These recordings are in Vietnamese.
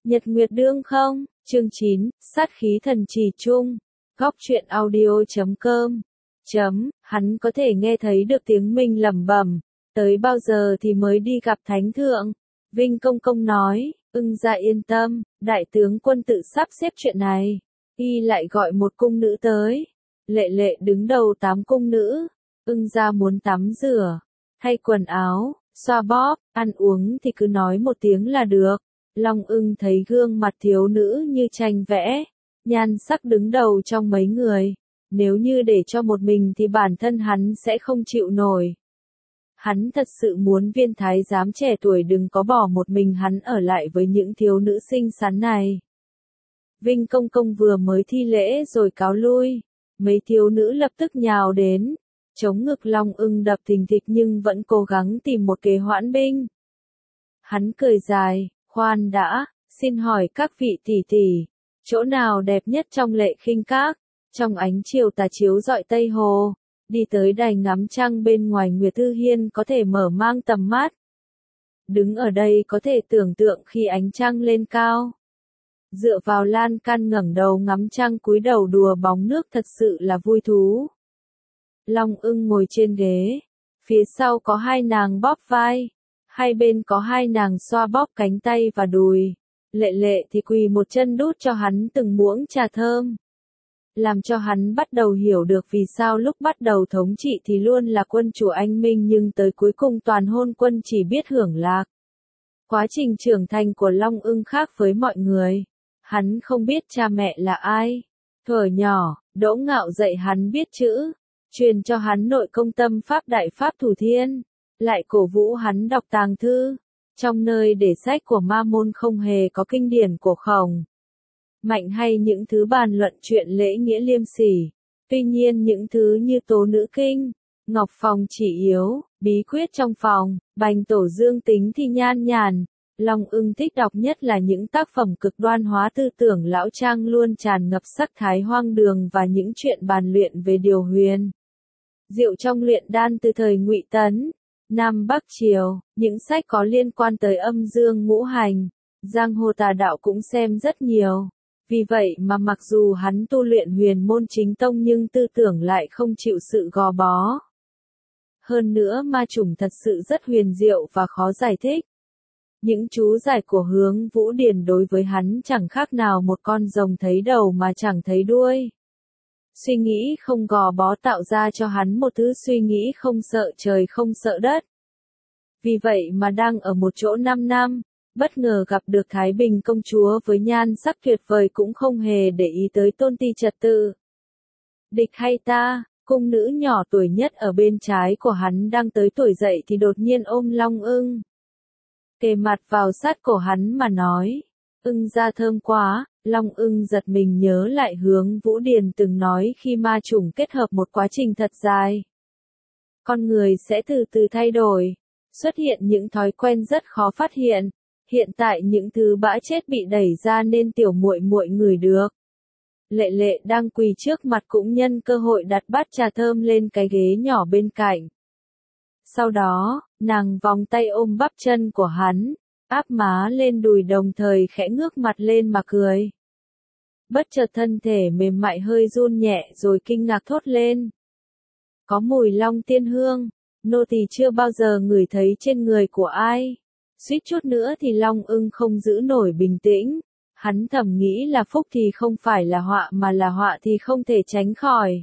Nhật Nguyệt Đương không, chương 9, sát khí thần trì trung, góc truyện audio.com. Hắn có thể nghe thấy được tiếng mình lẩm bẩm, tới bao giờ thì mới đi gặp Thánh Thượng. Vinh Công Công nói, Ưng gia yên tâm, đại tướng quân tự sắp xếp chuyện này. Y lại gọi một cung nữ tới. Lệ Lệ đứng đầu 8 cung nữ. Ưng gia muốn tắm rửa, thay quần áo, xoa bóp, ăn uống thì cứ nói một tiếng là được. Long Ưng thấy gương mặt thiếu nữ như tranh vẽ, nhan sắc đứng đầu trong mấy người. Nếu như để cho một mình thì bản thân hắn sẽ không chịu nổi. Hắn thật sự muốn viên thái giám trẻ tuổi đừng có bỏ một mình hắn ở lại với những thiếu nữ xinh xắn này. Vinh Công Công vừa mới thi lễ rồi cáo lui, mấy thiếu nữ lập tức nhào đến, chống ngực Long Ưng đập thình thịch nhưng vẫn cố gắng tìm một kế hoãn binh. Hắn cười dài, khoan đã, xin hỏi các vị tỷ tỷ, chỗ nào đẹp nhất trong Lệ Khinh Các? Trong ánh chiều tà chiếu rọi Tây Hồ, đi tới đài ngắm trăng bên ngoài Nguyệt Thư Hiên có thể mở mang tầm mắt. Đứng ở đây có thể tưởng tượng khi ánh trăng lên cao. Dựa vào lan can ngẩng đầu ngắm trăng cúi đầu đùa bóng nước thật sự là vui thú. Long Ưng ngồi trên ghế, phía sau có hai nàng bóp vai, hai bên có hai nàng xoa bóp cánh tay và đùi. Lệ Lệ thì quỳ một chân đút cho hắn từng muỗng trà thơm. Làm cho hắn bắt đầu hiểu được vì sao lúc bắt đầu thống trị thì luôn là quân chủ anh minh nhưng tới cuối cùng toàn hôn quân chỉ biết hưởng lạc. Quá trình trưởng thành của Long Ưng khác với mọi người. Hắn không biết cha mẹ là ai. Thuở nhỏ, Đỗ Ngạo dạy hắn biết chữ, truyền cho hắn nội công tâm pháp đại pháp thủ thiên, lại cổ vũ hắn đọc tàng thư. Trong nơi để sách của Ma Môn không hề có kinh điển của Khổng Mạnh hay những thứ bàn luận chuyện lễ nghĩa liêm sỉ. Tuy nhiên những thứ như Tố Nữ Kinh, Ngọc Phòng Chỉ Yếu, Bí Quyết trong phòng, Bành Tổ Dương Tính thì nhan nhản. Long Ưng thích đọc nhất là những tác phẩm cực đoan hóa tư tưởng lão trang luôn tràn ngập sắc thái hoang đường và những chuyện bàn luyện về điều huyền diệu trong luyện đan từ thời Ngụy Tấn, Nam Bắc Triều, những sách có liên quan tới âm dương ngũ hành, giang hồ tà đạo cũng xem rất nhiều. Vì vậy mà mặc dù hắn tu luyện huyền môn chính tông nhưng tư tưởng lại không chịu sự gò bó. Hơn nữa ma chủng thật sự rất huyền diệu và khó giải thích. Những chú giải của Hướng Vũ Điền đối với hắn chẳng khác nào một con rồng thấy đầu mà chẳng thấy đuôi. Suy nghĩ không gò bó tạo ra cho hắn một thứ suy nghĩ không sợ trời không sợ đất. Vì vậy mà đang ở một chỗ 5 năm, bất ngờ gặp được Thái Bình công chúa với nhan sắc tuyệt vời cũng không hề để ý tới tôn ti trật tự. Địch hay ta, cung nữ nhỏ tuổi nhất ở bên trái của hắn đang tới tuổi dậy thì đột nhiên ôm Long Ưng. Kề mặt vào sát cổ hắn mà nói, Ưng da thơm quá. Long Ưng giật mình nhớ lại Hướng Vũ Điền từng nói khi ma chủng kết hợp một quá trình thật dài. Con người sẽ từ từ thay đổi, xuất hiện những thói quen rất khó phát hiện. Hiện tại những thứ bã chết bị đẩy ra nên tiểu muội muội ngửi được. Lệ Lệ đang quỳ trước mặt cũng nhân cơ hội đặt bát trà thơm lên cái ghế nhỏ bên cạnh. Sau đó, nàng vòng tay ôm bắp chân của hắn, áp má lên đùi đồng thời khẽ ngước mặt lên mà cười. Bất chợt thân thể mềm mại hơi run nhẹ rồi kinh ngạc thốt lên. Có mùi long tiên hương, nô tỳ chưa bao giờ ngửi thấy trên người của ai. Suýt chút nữa thì Long Ưng không giữ nổi bình tĩnh. Hắn thầm nghĩ là phúc thì không phải là họa mà là họa thì không thể tránh khỏi.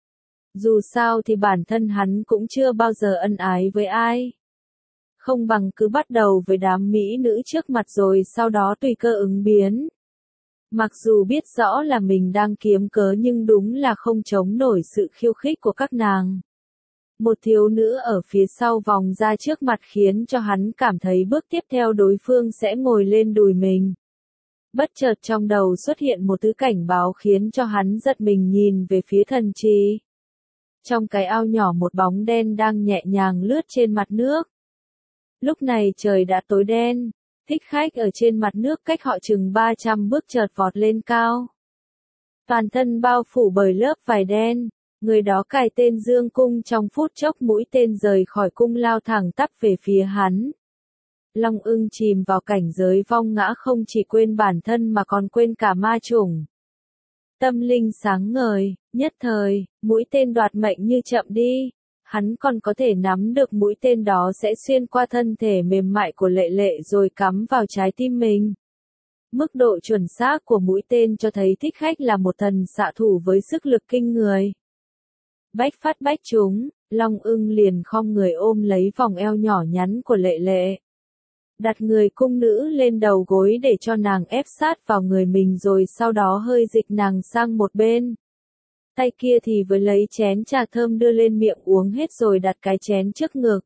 Dù sao thì bản thân hắn cũng chưa bao giờ ân ái với ai. Không bằng cứ bắt đầu với đám mỹ nữ trước mặt rồi sau đó tùy cơ ứng biến. Mặc dù biết rõ là mình đang kiếm cớ nhưng đúng là không chống nổi sự khiêu khích của các nàng. Một thiếu nữ ở phía sau vòng ra trước mặt khiến cho hắn cảm thấy bước tiếp theo đối phương sẽ ngồi lên đùi mình. Bất chợt trong đầu xuất hiện một thứ cảnh báo khiến cho hắn giật mình nhìn về phía thần trì. Trong cái ao nhỏ một bóng đen đang nhẹ nhàng lướt trên mặt nước. Lúc này trời đã tối đen. Thích Khách ở trên mặt nước cách họ chừng 300 bước chợt vọt lên cao. Toàn thân bao phủ bởi lớp vải đen, người đó cài tên Dương Cung trong phút chốc mũi tên rời khỏi cung lao thẳng tắp về phía hắn. Long Ưng chìm vào cảnh giới vong ngã, không chỉ quên bản thân mà còn quên cả ma chủng. Tâm linh sáng ngời, nhất thời, mũi tên đoạt mệnh như chậm đi. Hắn còn có thể nắm được mũi tên đó sẽ xuyên qua thân thể mềm mại của Lệ Lệ rồi cắm vào trái tim mình. Mức độ chuẩn xác của mũi tên cho thấy Thích Khách là một thần xạ thủ với sức lực kinh người. Bách phát bách trúng, Long Ưng liền khom người ôm lấy vòng eo nhỏ nhắn của Lệ Lệ. Đặt người cung nữ lên đầu gối để cho nàng ép sát vào người mình rồi sau đó hơi dịch nàng sang một bên. Tay kia thì với lấy chén trà thơm đưa lên miệng uống hết rồi đặt cái chén trước ngực.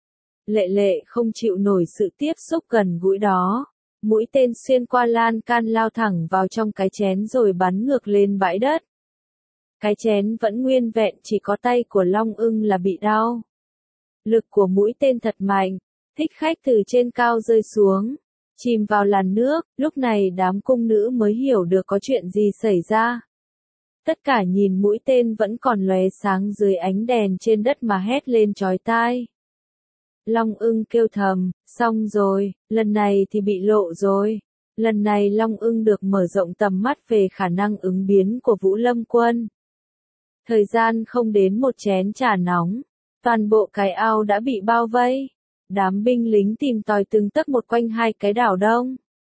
Lệ Lệ không chịu nổi sự tiếp xúc gần gũi đó. Mũi tên xuyên qua lan can lao thẳng vào trong cái chén rồi bắn ngược lên bãi đất. Cái chén vẫn nguyên vẹn, chỉ có tay của Long Ưng là bị đau. Lực của mũi tên thật mạnh. Thích Khách từ trên cao rơi xuống, chìm vào làn nước. Lúc này đám cung nữ mới hiểu được có chuyện gì xảy ra. Tất cả nhìn mũi tên vẫn còn lóe sáng dưới ánh đèn trên đất mà hét lên chói tai. Long Ưng kêu thầm, xong rồi, lần này thì bị lộ rồi. Lần này Long Ưng được mở rộng tầm mắt về khả năng ứng biến của Vũ Lâm Quân. Thời gian không đến một chén trà nóng, toàn bộ cái ao đã bị bao vây. Đám binh lính tìm tòi từng tấc một quanh hai cái đảo Đông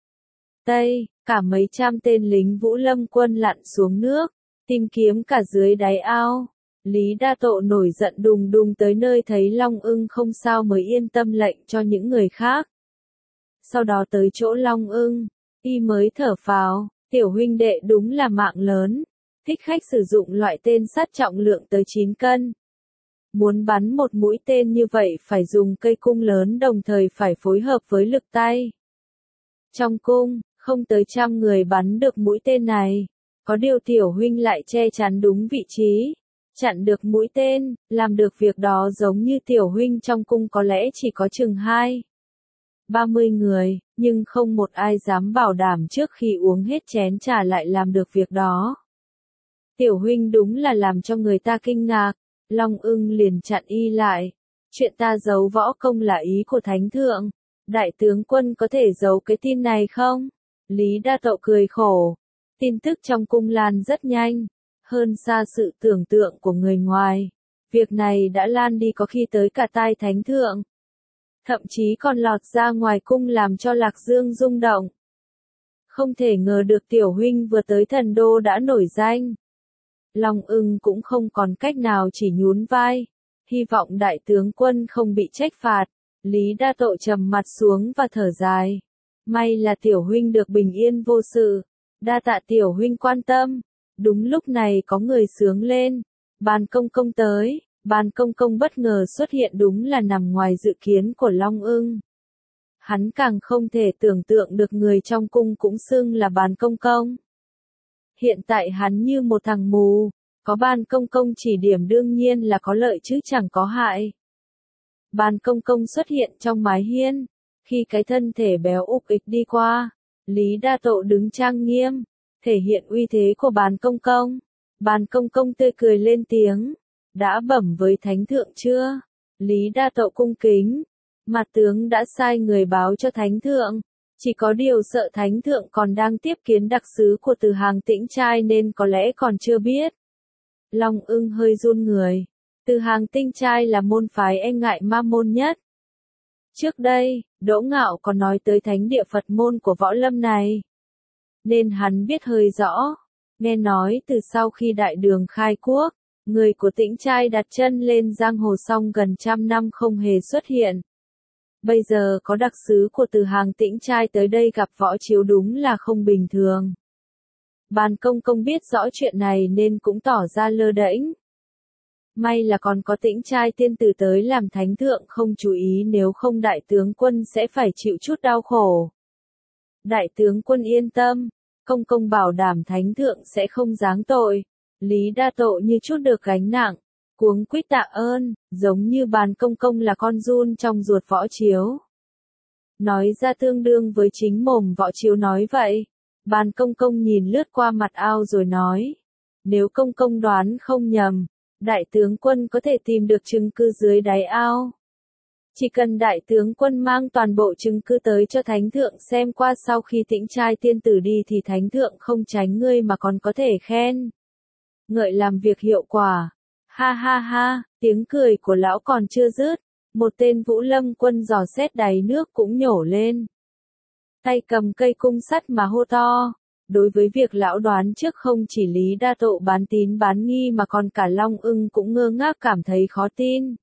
Tây, cả mấy trăm tên lính Vũ Lâm Quân lặn xuống nước, tìm kiếm cả dưới đáy ao. Lý Đa Tộ nổi giận đùng đùng tới nơi thấy Long Ưng không sao mới yên tâm lệnh cho những người khác. Sau đó tới chỗ Long Ưng, y mới thở phào, tiểu huynh đệ đúng là mạng lớn. Thích Khách sử dụng loại tên sắt trọng lượng tới 9 cân. Muốn bắn một mũi tên như vậy phải dùng cây cung lớn đồng thời phải phối hợp với lực tay. Trong cung, không tới 100 người bắn được mũi tên này. Có điều tiểu huynh lại che chắn đúng vị trí, chặn được mũi tên, làm được việc đó giống như tiểu huynh trong cung có lẽ chỉ có chừng 30 người, nhưng không một ai dám bảo đảm trước khi uống hết chén trà lại làm được việc đó. Tiểu huynh đúng là làm cho người ta kinh ngạc. Long Ưng liền chặn y lại. Chuyện ta giấu võ công là ý của Thánh Thượng. Đại tướng quân có thể giấu cái tin này không? Lý Đa Tậu cười khổ. Tin tức trong cung lan rất nhanh, hơn xa sự tưởng tượng của người ngoài. Việc này đã lan đi có khi tới cả tai Thánh Thượng. Thậm chí còn lọt ra ngoài cung làm cho Lạc Dương rung động. Không thể ngờ được tiểu huynh vừa tới thần đô đã nổi danh. Long Ưng cũng không còn cách nào chỉ nhún vai. Hy vọng đại tướng quân không bị trách phạt. Lý Đa Tộ trầm mặt xuống và thở dài. May là tiểu huynh được bình yên vô sự. Đa tạ tiểu huynh quan tâm. Đúng lúc này có người sướng lên. Bàn công công tới. Bàn công công bất ngờ xuất hiện đúng là nằm ngoài dự kiến của Long Ưng. Hắn càng không thể tưởng tượng được người trong cung cũng xưng là bàn công công. Hiện tại hắn như một thằng mù, có ban công công chỉ điểm đương nhiên là có lợi chứ chẳng có hại. Ban công công xuất hiện trong mái hiên, khi cái thân thể béo ục ịch đi qua, Lý Đa Tộ đứng trang nghiêm, thể hiện uy thế của ban công công. Ban công công tươi cười lên tiếng, đã bẩm với Thánh Thượng chưa? Lý Đa Tộ cung kính, mặt tướng đã sai người báo cho Thánh Thượng. Chỉ có điều sợ Thánh Thượng còn đang tiếp kiến đặc sứ của Từ Hàng Tĩnh Trai nên có lẽ còn chưa biết. Long Ưng hơi run người. Từ Hàng Tĩnh Trai là môn phái e ngại ma môn nhất. Trước đây, Đỗ Ngạo còn nói tới thánh địa Phật môn của võ lâm này. Nên hắn biết hơi rõ. Nghe nói từ sau khi đại đường khai quốc, người của Tĩnh Trai đặt chân lên giang hồ xong gần 100 năm không hề xuất hiện. Bây giờ có đặc sứ của Từ Hàng Tĩnh Trai tới đây gặp Võ Chiếu đúng là không bình thường. Ban công công biết rõ chuyện này nên cũng tỏ ra lơ đễnh. May là còn có Tĩnh Trai tiên tử tới làm Thánh Thượng không chú ý, nếu không đại tướng quân sẽ phải chịu chút đau khổ. Đại tướng quân yên tâm, công công bảo đảm Thánh Thượng sẽ không giáng tội. Lý Đa Tộ như chút được gánh nặng, cuống quýt tạ ơn, giống như Bàn công công là con giun trong ruột Võ Chiếu. Nói ra tương đương với chính mồm Võ Chiếu nói vậy. Bàn công công nhìn lướt qua mặt ao rồi nói, nếu công công đoán không nhầm, đại tướng quân có thể tìm được chứng cứ dưới đáy ao. Chỉ cần đại tướng quân mang toàn bộ chứng cứ tới cho thánh thượng xem qua, sau khi tĩnh trai tiên tử đi thì thánh thượng không tránh ngươi mà còn có thể khen ngợi làm việc hiệu quả. Ha ha ha, tiếng cười của lão còn chưa dứt, một tên Vũ Lâm quân dò xét đáy nước cũng nhổ lên. Tay cầm cây cung sắt mà hô to. Đối với việc lão đoán trước, không chỉ Lý Đa Tộ bán tín bán nghi mà còn cả Long Ưng cũng ngơ ngác cảm thấy khó tin.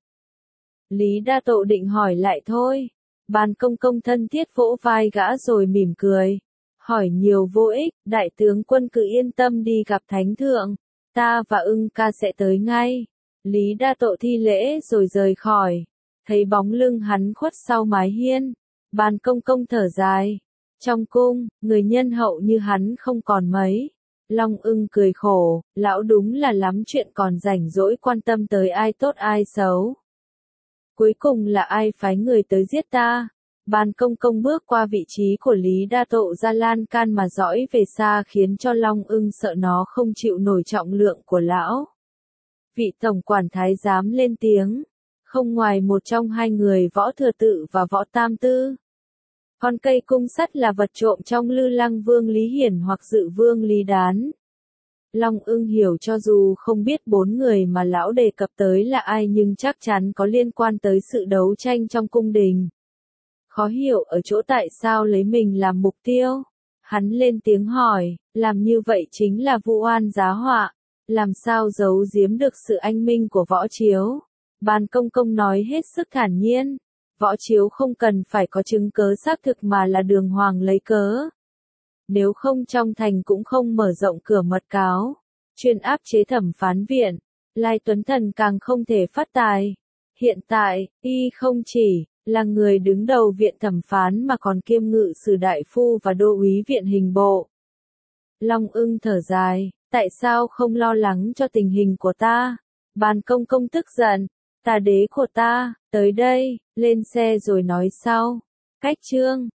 Lý Đa Tộ định hỏi lại thôi. Bàn Công Công thân thiết vỗ vai gã rồi mỉm cười. Hỏi nhiều vô ích, đại tướng quân cứ yên tâm đi gặp thánh thượng. Ta và Ưng ca sẽ tới ngay. Lý Đa Tộ thi lễ rồi rời khỏi. Thấy bóng lưng hắn khuất sau mái hiên. Bàn Công Công thở dài. Trong cung, người nhân hậu như hắn không còn mấy. Long Ưng cười khổ, lão đúng là lắm chuyện còn rảnh rỗi quan tâm tới ai tốt ai xấu. Cuối cùng là ai phái người tới giết ta? Bàn Công Công bước qua vị trí của Lý Đa Tộ ra lan can mà dõi về xa, khiến cho Long Ưng sợ nó không chịu nổi trọng lượng của lão. Vị tổng quản thái giám lên tiếng. Không ngoài một trong hai người Võ Thừa Tự và Võ Tam Tư. Con cây cung sắt là vật trộm trong Lư Lăng Vương Lý Hiển hoặc Dự Vương Lý Đán. Long Ưng hiểu cho dù không biết bốn người mà lão đề cập tới là ai nhưng chắc chắn có liên quan tới sự đấu tranh trong cung đình. Khó hiểu ở chỗ tại sao lấy mình làm mục tiêu. Hắn lên tiếng hỏi, làm như vậy chính là vu oan giá họa, làm sao giấu giếm được sự anh minh của Võ Chiếu. Bàn Công Công nói hết sức thản nhiên. Võ Chiếu không cần phải có chứng cớ xác thực mà là đường hoàng lấy cớ. Nếu không trong thành cũng không mở rộng cửa mật cáo, chuyên áp chế thẩm phán viện. Lai Tuấn Thần càng không thể phát tài. Hiện tại, y không chỉ là người đứng đầu viện thẩm phán mà còn kiêm ngự sử đại phu và đô úy viện hình bộ. Long Ưng thở dài, tại sao không lo lắng cho tình hình của ta? Bàn Công Công tức giận, tà đế của ta, tới đây, lên xe rồi nói sau. Cách chương